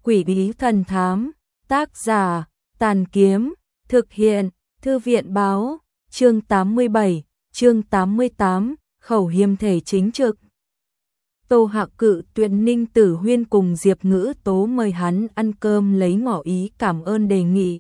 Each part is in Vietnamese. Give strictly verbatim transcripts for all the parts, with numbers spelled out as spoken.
Quỷ bí thần thám, tác giả, Tàn Kiếm, thực hiện, Thư viện báo, chương tám mươi bảy, chương tám mươi tám, khẩu hiểm thể chính trực. Tô Hạo cự tuyệt Ninh Tử Huyên cùng Diệp Ngữ Tố mời hắn ăn cơm lấy ngỏ ý cảm ơn đề nghị.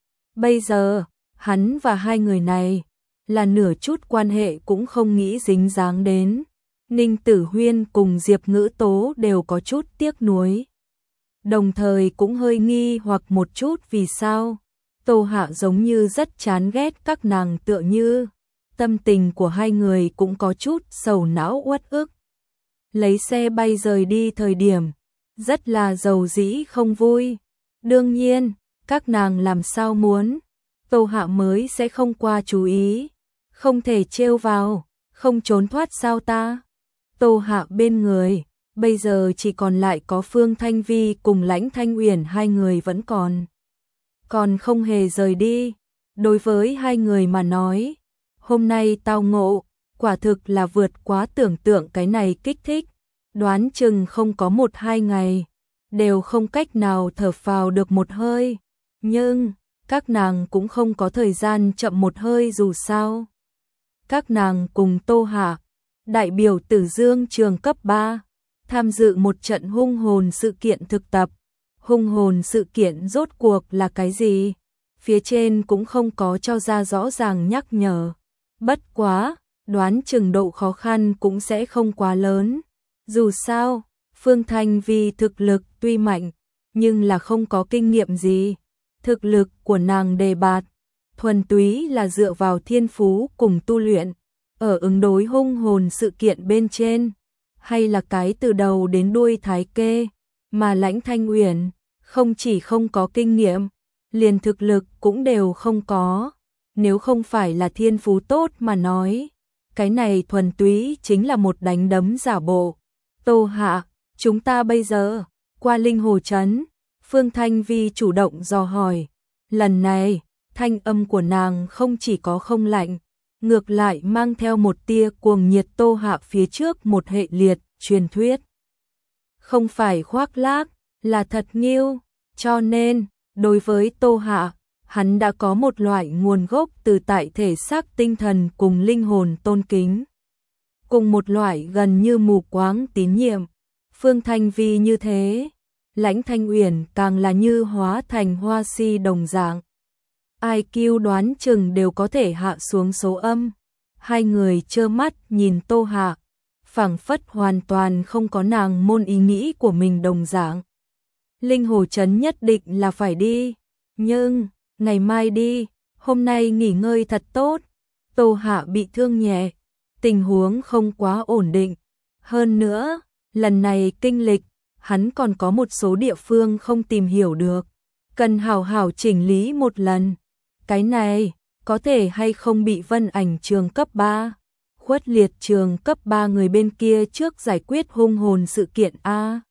Bây giờ, hắn và hai người này là nửa chút quan hệ cũng không nghĩ dính dáng đến. Ninh Tử Huyên cùng Diệp Ngữ Tố đều có chút tiếc nuối. Đồng thời cũng hơi nghi hoặc một chút vì sao Tô Hạ giống như rất chán ghét các nàng, tựa như tâm tình của hai người cũng có chút sầu não uất ức. Lấy xe bay rời đi thời điểm rất là dầu dĩ không vui. Đương nhiên, các nàng làm sao muốn Tô Hạ mới sẽ không qua chú ý. Không thể trêu vào, không trốn thoát sao ta. Tô Hạ bên người bây giờ chỉ còn lại có Phương Thanh Vi cùng Lãnh Thanh Uyển, hai người vẫn còn còn không hề rời đi. Đối với hai người mà nói, hôm nay tao ngộ quả thực là vượt quá tưởng tượng, cái này kích thích, đoán chừng không có một hai ngày đều không cách nào thở phào được một hơi. Nhưng các nàng cũng không có thời gian chậm một hơi, dù sao các nàng cùng Tô Hạ đại biểu Tử Dương trường cấp ba tham dự một trận hung hồn sự kiện thực tập. Hung hồn sự kiện rốt cuộc là cái gì? Phía trên cũng không có cho ra rõ ràng nhắc nhở. Bất quá, đoán chừng độ khó khăn cũng sẽ không quá lớn. Dù sao, Phương Thanh Vi thực lực tuy mạnh, nhưng là không có kinh nghiệm gì. Thực lực của nàng đề bạt, thuần túy là dựa vào thiên phú cùng tu luyện. Ở ứng đối hung hồn sự kiện bên trên, hay là cái từ đầu đến đuôi thái kê, mà Lãnh Thanh Uyển không chỉ không có kinh nghiệm, liền thực lực cũng đều không có. Nếu không phải là thiên phú tốt mà nói, cái này thuần túy chính là một đánh đấm giả bộ. Tô Hạ, chúng ta bây giờ qua Linh Hồ Trấn. Phương Thanh Vi chủ động dò hỏi. Lần này, thanh âm của nàng không chỉ có không lạnh, ngược lại mang theo một tia cuồng nhiệt. Tô Hạ phía trước một hệ liệt truyền thuyết, không phải khoác lác, là thật nghiêu, cho nên đối với Tô Hạ, hắn đã có một loại nguồn gốc từ tại thể xác tinh thần cùng linh hồn tôn kính, cùng một loại gần như mù quáng tín nhiệm. Phương Thanh Vi như thế, Lãnh Thanh Uyển càng là như hóa thành hoa si đồng dạng, i kiu đoán chừng đều có thể hạ xuống số âm. Hai người trơ mắt nhìn Tô Hạ, phảng phất hoàn toàn không có nàng môn ý nghĩ của mình đồng dạng. Linh Hồ Trấn nhất định là phải đi, nhưng ngày mai đi, hôm nay nghỉ ngơi thật tốt. Tô Hạ bị thương nhẹ, tình huống không quá ổn định. Hơn nữa, lần này kinh lịch, hắn còn có một số địa phương không tìm hiểu được, cần hảo hảo chỉnh lý một lần. Cái này, có thể hay không bị Vân Ảnh trường cấp ba, Khuất Liệt trường cấp ba người bên kia trước giải quyết hung hồn sự kiện a.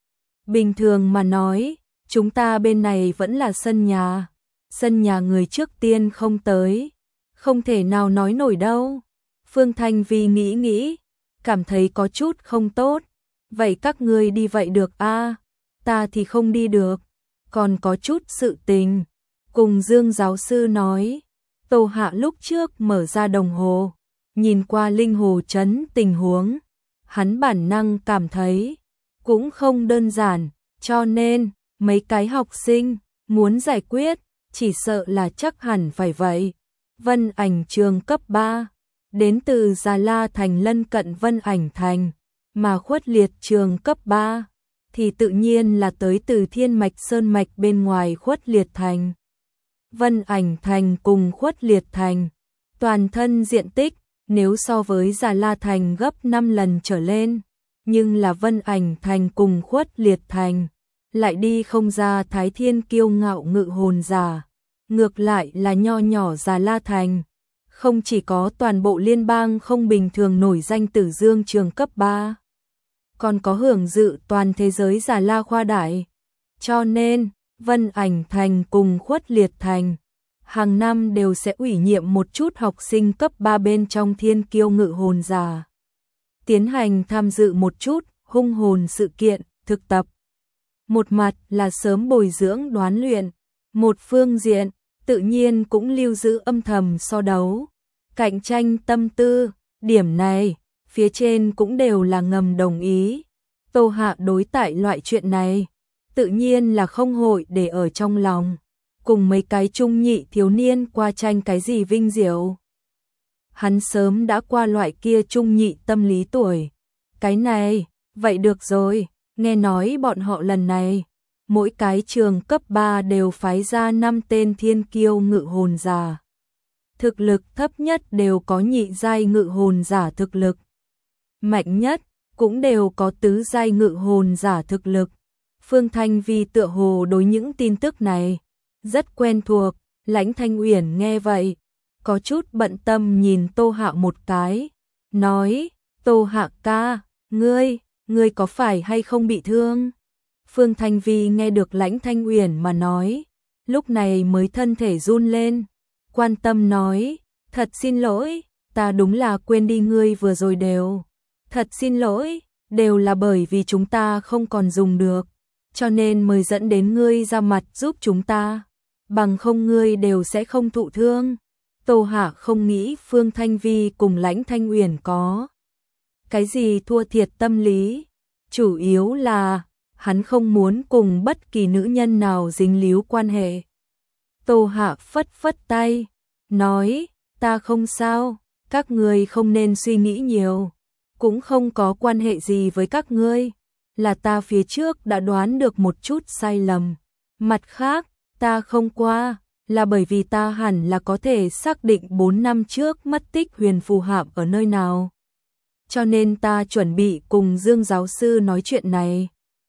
Bình thường mà nói, chúng ta bên này vẫn là sân nhà, sân nhà người trước tiên không tới, không thể nào nói nổi đâu. Phương Thanh Vi nghĩ nghĩ, cảm thấy có chút không tốt. Vậy các ngươi đi vậy được a, ta thì không đi được, còn có chút sự tình cùng Dương giáo sư nói. Tô Hạ lúc trước mở ra đồng hồ, nhìn qua Linh Hồ Trấn tình huống, hắn bản năng cảm thấy cũng không đơn giản, cho nên mấy cái học sinh muốn giải quyết, chỉ sợ là chắc hẳn phải vậy. Vân Ảnh trường cấp ba, đến từ Già La Thành lân cận Vân Ảnh Thành, mà Khuất Liệt trường cấp ba thì tự nhiên là tới từ Thiên Mạch Sơn Mạch bên ngoài Khuất Liệt Thành. Vân Ảnh Thành cùng Khuất Liệt Thành, toàn thân diện tích nếu so với Già La Thành gấp năm lần trở lên, nhưng là Vân Ảnh Thành cùng Khuất Liệt Thành lại đi không ra Thái Thiên kiêu ngạo ngự hồn giả, ngược lại là nho nhỏ Già La Thành, không chỉ có toàn bộ liên bang không bình thường nổi danh Tử Dương trường cấp ba, còn có hưởng dự toàn thế giới Già La khoa đại. Cho nên, Vân Ảnh Thành cùng Khuất Liệt Thành hàng năm đều sẽ ủy nhiệm một chút học sinh cấp ba bên trong Thiên kiêu ngự hồn giả, tiến hành tham dự một chút hung hồn sự kiện thực tập. một mặt là sớm bồi dưỡng đoán luyện, một phương diện, tự nhiên cũng lưu giữ âm thầm so đấu, cạnh tranh tâm tư, điểm này, phía trên cũng đều là ngầm đồng ý. Tô Hạ đối tại loại chuyện này, tự nhiên là không hội để ở trong lòng, cùng mấy cái trung nhị thiếu niên qua tranh cái gì vinh diệu. Hắn sớm đã qua loại kia trung nhị tâm lý tuổi. Cái này, vậy được rồi, nghe nói bọn họ lần này, mỗi cái trường cấp ba đều phái ra năm tên thiên kiêu ngự hồn giả. Thực lực thấp nhất đều có nhị giai ngự hồn giả thực lực. Mạnh nhất, cũng đều có tứ giai ngự hồn giả thực lực. Phương Thanh Vi tựa hồ đối những tin tức này rất quen thuộc, Lãnh Thanh Uyển nghe vậy, có chút bận tâm nhìn Tô Hạ một cái, nói, Tô Hạ ca, ngươi, ngươi có phải hay không bị thương? Phương Thanh Vi nghe được Lãnh Thanh Uyển mà nói, lúc này mới thân thể run lên, quan tâm nói, thật xin lỗi, ta đúng là quên đi ngươi vừa rồi đều. Thật xin lỗi, đều là bởi vì chúng ta không còn dùng được, cho nên mới dẫn đến ngươi ra mặt giúp chúng ta, bằng không ngươi đều sẽ không thụ thương. Tô Hạ không nghĩ Phương Thanh Vi cùng Lãnh Thanh Uyển có cái gì thua thiệt tâm lý, chủ yếu là hắn không muốn cùng bất kỳ nữ nhân nào dính líu quan hệ. Tô Hạ phất phất tay, nói, ta không sao, các ngươi không nên suy nghĩ nhiều, cũng không có quan hệ gì với các ngươi, là ta phía trước đã đoán được một chút sai lầm. Mặt khác, ta không qua, là bởi vì ta hẳn là có thể xác định bốn năm trước mất tích Huyền Phù Hạm ở nơi nào. Cho nên ta chuẩn bị cùng Dương giáo sư nói chuyện này.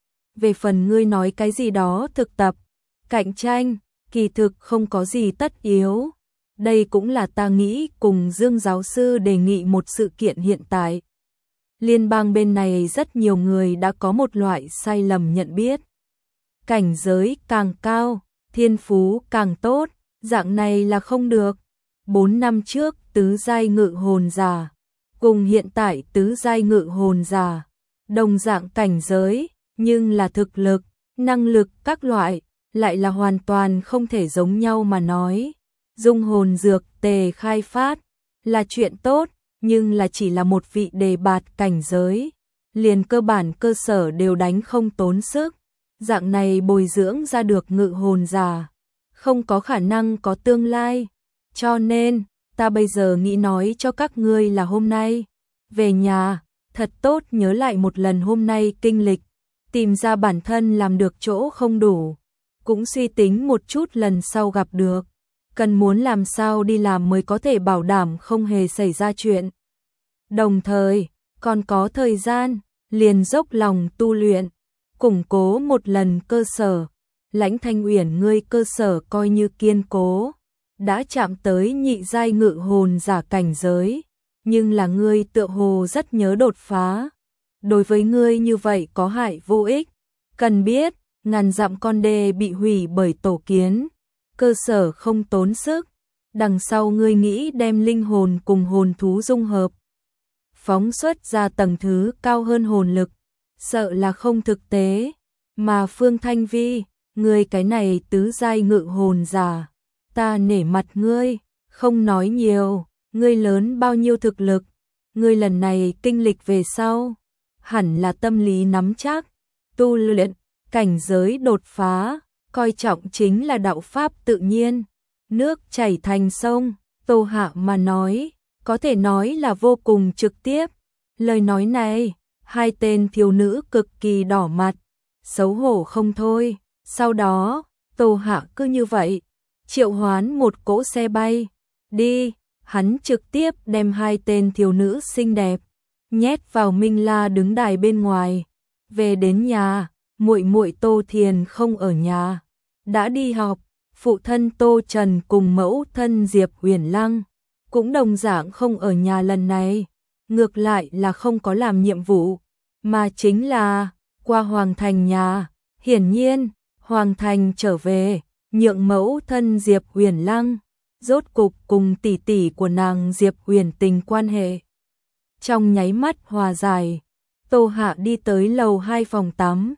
Về phần ngươi nói cái gì đó thực tập, cạnh tranh, kỳ thực không có gì tất yếu. Đây cũng là ta nghĩ cùng Dương giáo sư đề nghị một sự kiện hiện tại. Liên bang bên này rất nhiều người đã có một loại sai lầm nhận biết. Cảnh giới càng cao, thiên phú càng tốt, dạng này là không được. Bốn năm trước tứ giai ngự hồn giả, cùng hiện tại tứ giai ngự hồn giả, đồng dạng cảnh giới, nhưng là thực lực, năng lực các loại, lại là hoàn toàn không thể giống nhau mà nói. Dung hồn dược tề khai phát, là chuyện tốt, nhưng là chỉ là một vị đề bạt cảnh giới, liền cơ bản cơ sở đều đánh không tốn sức, dạng này bồi dưỡng ra được ngự hồn giả, không có khả năng có tương lai, cho nên, ta bây giờ nghĩ nói cho các ngươi là hôm nay, về nhà, thật tốt nhớ lại một lần hôm nay kinh lịch, tìm ra bản thân làm được chỗ không đủ, cũng suy tính một chút lần sau gặp được, cần muốn làm sao đi làm mới có thể bảo đảm không hề xảy ra chuyện. Đồng thời, còn có thời gian, liền dốc lòng tu luyện, củng cố một lần cơ sở. Lãnh Thanh Uyển ngươi cơ sở coi như kiên cố, đã chạm tới nhị giai ngự hồn giả cảnh giới, nhưng là ngươi tựa hồ rất nhớ đột phá. Đối với ngươi như vậy có hại vô ích, cần biết, ngàn dặm con đê bị hủy bởi tổ kiến, cơ sở không tốn sức, đằng sau ngươi nghĩ đem linh hồn cùng hồn thú dung hợp, phóng xuất ra tầng thứ cao hơn hồn lực, sợ là không thực tế, mà Phương Thanh Vi, ngươi cái này tứ giai ngự hồn giả, ta nể mặt ngươi, không nói nhiều, ngươi lớn bao nhiêu thực lực, ngươi lần này kinh lịch về sau, hẳn là tâm lý nắm chắc, tu luyện, cảnh giới đột phá, coi trọng chính là đạo pháp tự nhiên, nước chảy thành sông, Tô Hạ mà nói, có thể nói là vô cùng trực tiếp. Lời nói này, hai tên thiếu nữ cực kỳ đỏ mặt, xấu hổ không thôi. Sau đó, Tô Hạ cứ như vậy, triệu hoán một cỗ xe bay, đi, hắn trực tiếp đem hai tên thiếu nữ xinh đẹp, nhét vào Minh La đứng đài bên ngoài. Về đến nhà, muội muội Tô Thiền không ở nhà, đã đi học, phụ thân Tô Trần cùng mẫu thân Diệp Huyền Lăng, cũng đồng dạng không ở nhà lần này, ngược lại là không có làm nhiệm vụ, mà chính là qua Hoàng Thành nhà. Hiển nhiên, Hoàng Thành trở về, nhượng mẫu thân Diệp Huyền Lăng, rốt cục cùng tỷ tỷ của nàng Diệp Huyền Tình quan hệ. Trong nháy mắt hòa giải, Tô Hạ đi tới lầu hai phòng tắm,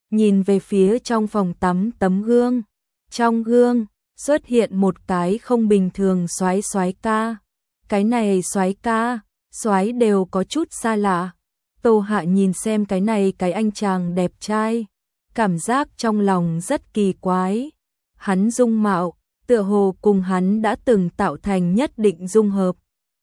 nhìn về phía trong phòng tắm tấm gương. Trong gương xuất hiện một cái không bình thường soái soái ca. Cái này soái ca, soái đều có chút xa lạ. Tô Hạ nhìn xem cái này cái anh chàng đẹp trai, cảm giác trong lòng rất kỳ quái. Hắn dung mạo, tựa hồ cùng hắn đã từng tạo thành nhất định dung hợp.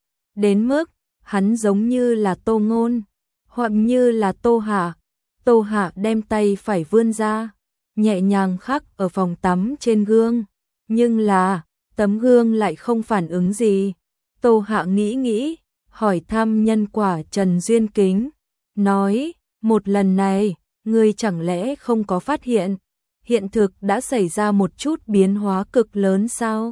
Đến mức, hắn giống như là Tô Ngôn, hoặc như là Tô Hạ. Tô Hạ đem tay phải vươn ra, nhẹ nhàng khắc ở phòng tắm trên gương. Nhưng là, tấm gương lại không phản ứng gì. Tô Hạ nghĩ nghĩ, hỏi thăm nhân quả Trần Duyên Kính. Nói, một lần này, ngươi chẳng lẽ không có phát hiện, hiện thực đã xảy ra một chút biến hóa cực lớn sao?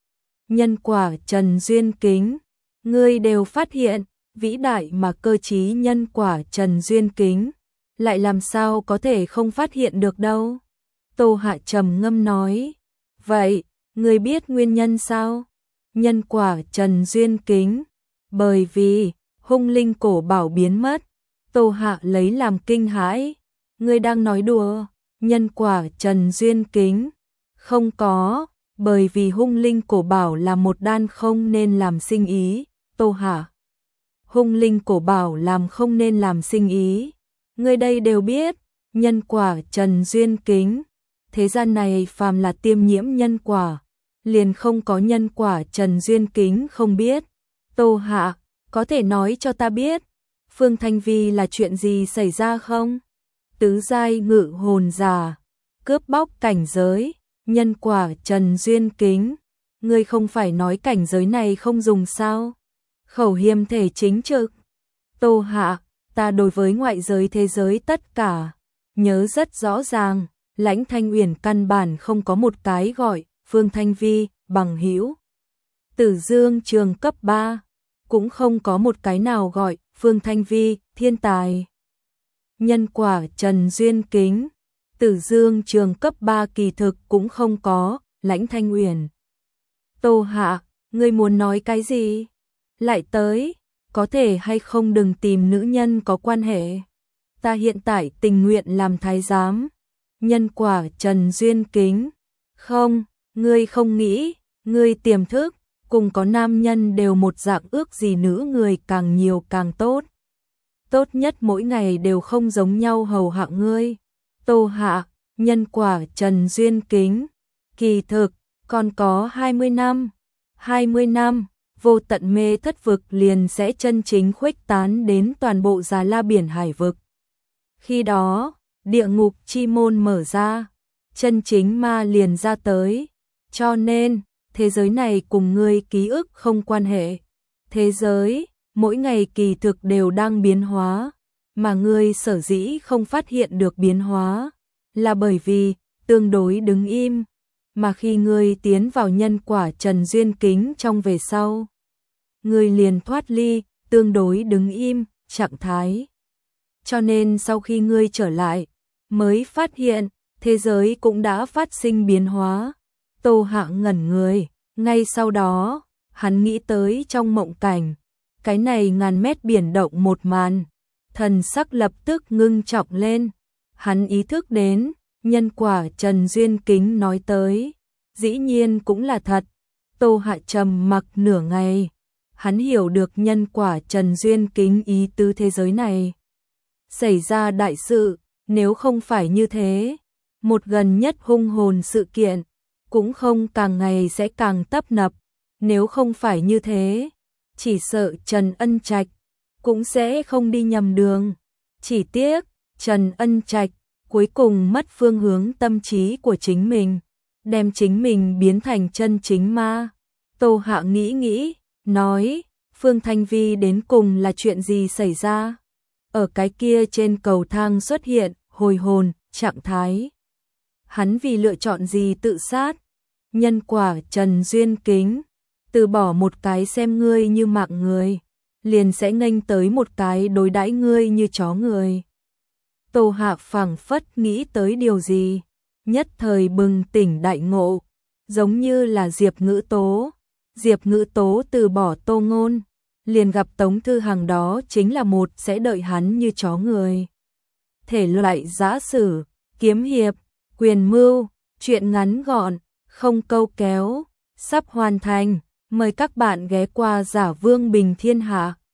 Nhân quả Trần Duyên Kính, ngươi đều phát hiện, vĩ đại mà cơ trí nhân quả Trần Duyên Kính, lại làm sao có thể không phát hiện được đâu? Tô Hạ trầm ngâm nói, vậy, ngươi biết nguyên nhân sao? Nhân quả Trần Duyên Kính, bởi vì hung linh cổ bảo biến mất. Tô Hạ lấy làm kinh hãi, ngươi đang nói đùa? Nhân quả Trần Duyên Kính, không có, bởi vì hung linh cổ bảo là một đan không nên làm sinh ý. Tô Hạ, hung linh cổ bảo làm không nên làm sinh ý, ngươi đây đều biết. Nhân quả Trần Duyên Kính, thế gian này phàm là tiêm nhiễm nhân quả, liền không có nhân quả Trần Duyên Kính không biết. Tô Hạ, có thể nói cho ta biết, Phương Thanh Vi là chuyện gì xảy ra không? Tứ giai ngự hồn giả, cướp bóc cảnh giới, nhân quả Trần Duyên Kính, ngươi không phải nói cảnh giới này không dùng sao? Khẩu hiêm thể chính trực. Tô Hạ, ta đối với ngoại giới thế giới tất cả nhớ rất rõ ràng, Lãnh Thanh Uyển căn bản không có một cái gọi Phương Thanh Vi bằng hữu. Tử Dương Trường cấp ba cũng không có một cái nào gọi Phương Thanh Vi thiên tài. Nhân quả Trần Duyên Kính, Tử Dương Trường cấp ba kỳ thực cũng không có Lãnh Thanh Uyển. Tô Hạ, ngươi muốn nói cái gì? Lại tới, có thể hay không đừng tìm nữ nhân có quan hệ. Ta hiện tại tình nguyện làm thái giám. Nhân quả Trần Duyên Kính, không, ngươi không nghĩ, ngươi tiềm thức, cùng có nam nhân đều một dạng, ước gì nữ người càng nhiều càng tốt. Tốt nhất mỗi ngày đều không giống nhau hầu hạ ngươi. Tô Hạ, nhân quả Trần Duyên Kính, kỳ thực, còn có hai mươi năm. hai mươi năm, vô tận mê thất vực liền sẽ chân chính khuếch tán đến toàn bộ Già La Biển Hải vực. Khi đó, địa ngục chi môn mở ra, chân chính ma liền ra tới. Cho nên, thế giới này cùng ngươi ký ức không quan hệ. Thế giới, mỗi ngày kỳ thực đều đang biến hóa, mà ngươi sở dĩ không phát hiện được biến hóa, là bởi vì tương đối đứng im, mà khi ngươi tiến vào nhân quả Trần Duyên Kính trong về sau, ngươi liền thoát ly tương đối đứng im trạng thái. Cho nên sau khi ngươi trở lại, mới phát hiện thế giới cũng đã phát sinh biến hóa. Tô Hạ ngẩn người, ngay sau đó, hắn nghĩ tới trong mộng cảnh, cái này ngàn mét biển động một màn, thần sắc lập tức ngưng trọng lên. Hắn ý thức đến, nhân quả Trần Duyên Kính nói tới, dĩ nhiên cũng là thật. Tô Hạ trầm mặc nửa ngày, hắn hiểu được nhân quả Trần Duyên Kính ý tứ thế giới này. Xảy ra đại sự, nếu không phải như thế, một gần nhất hung hồn sự kiện, cũng không càng ngày sẽ càng tấp nập. Nếu không phải như thế, chỉ sợ Trần Ân Trạch cũng sẽ không đi nhầm đường. Chỉ tiếc, Trần Ân Trạch cuối cùng mất phương hướng tâm trí của chính mình, đem chính mình biến thành chân chính ma. Tô Hạ nghĩ nghĩ, nói, Phương Thanh Vi đến cùng là chuyện gì xảy ra? Ở cái kia trên cầu thang xuất hiện hồi hồn trạng thái. Hắn vì lựa chọn gì tự sát? Nhân quả Trần Duyên Kính, từ bỏ một cái xem ngươi như mạng người, liền sẽ nghênh tới một cái đối đãi ngươi như chó người. Tô Hạ phảng phất nghĩ tới điều gì, nhất thời bừng tỉnh đại ngộ, giống như là Diệp Ngữ Tố. Diệp Ngữ Tố từ bỏ Tô Ngôn, liền gặp Tống Thư Hằng, đó chính là một sẽ đợi hắn như chó người. Thể loại giã sử, kiếm hiệp, quyền mưu, truyện ngắn gọn, không câu kéo, sắp hoàn thành. Mời các bạn ghé qua Giả Vương Bình Thiên Hạ.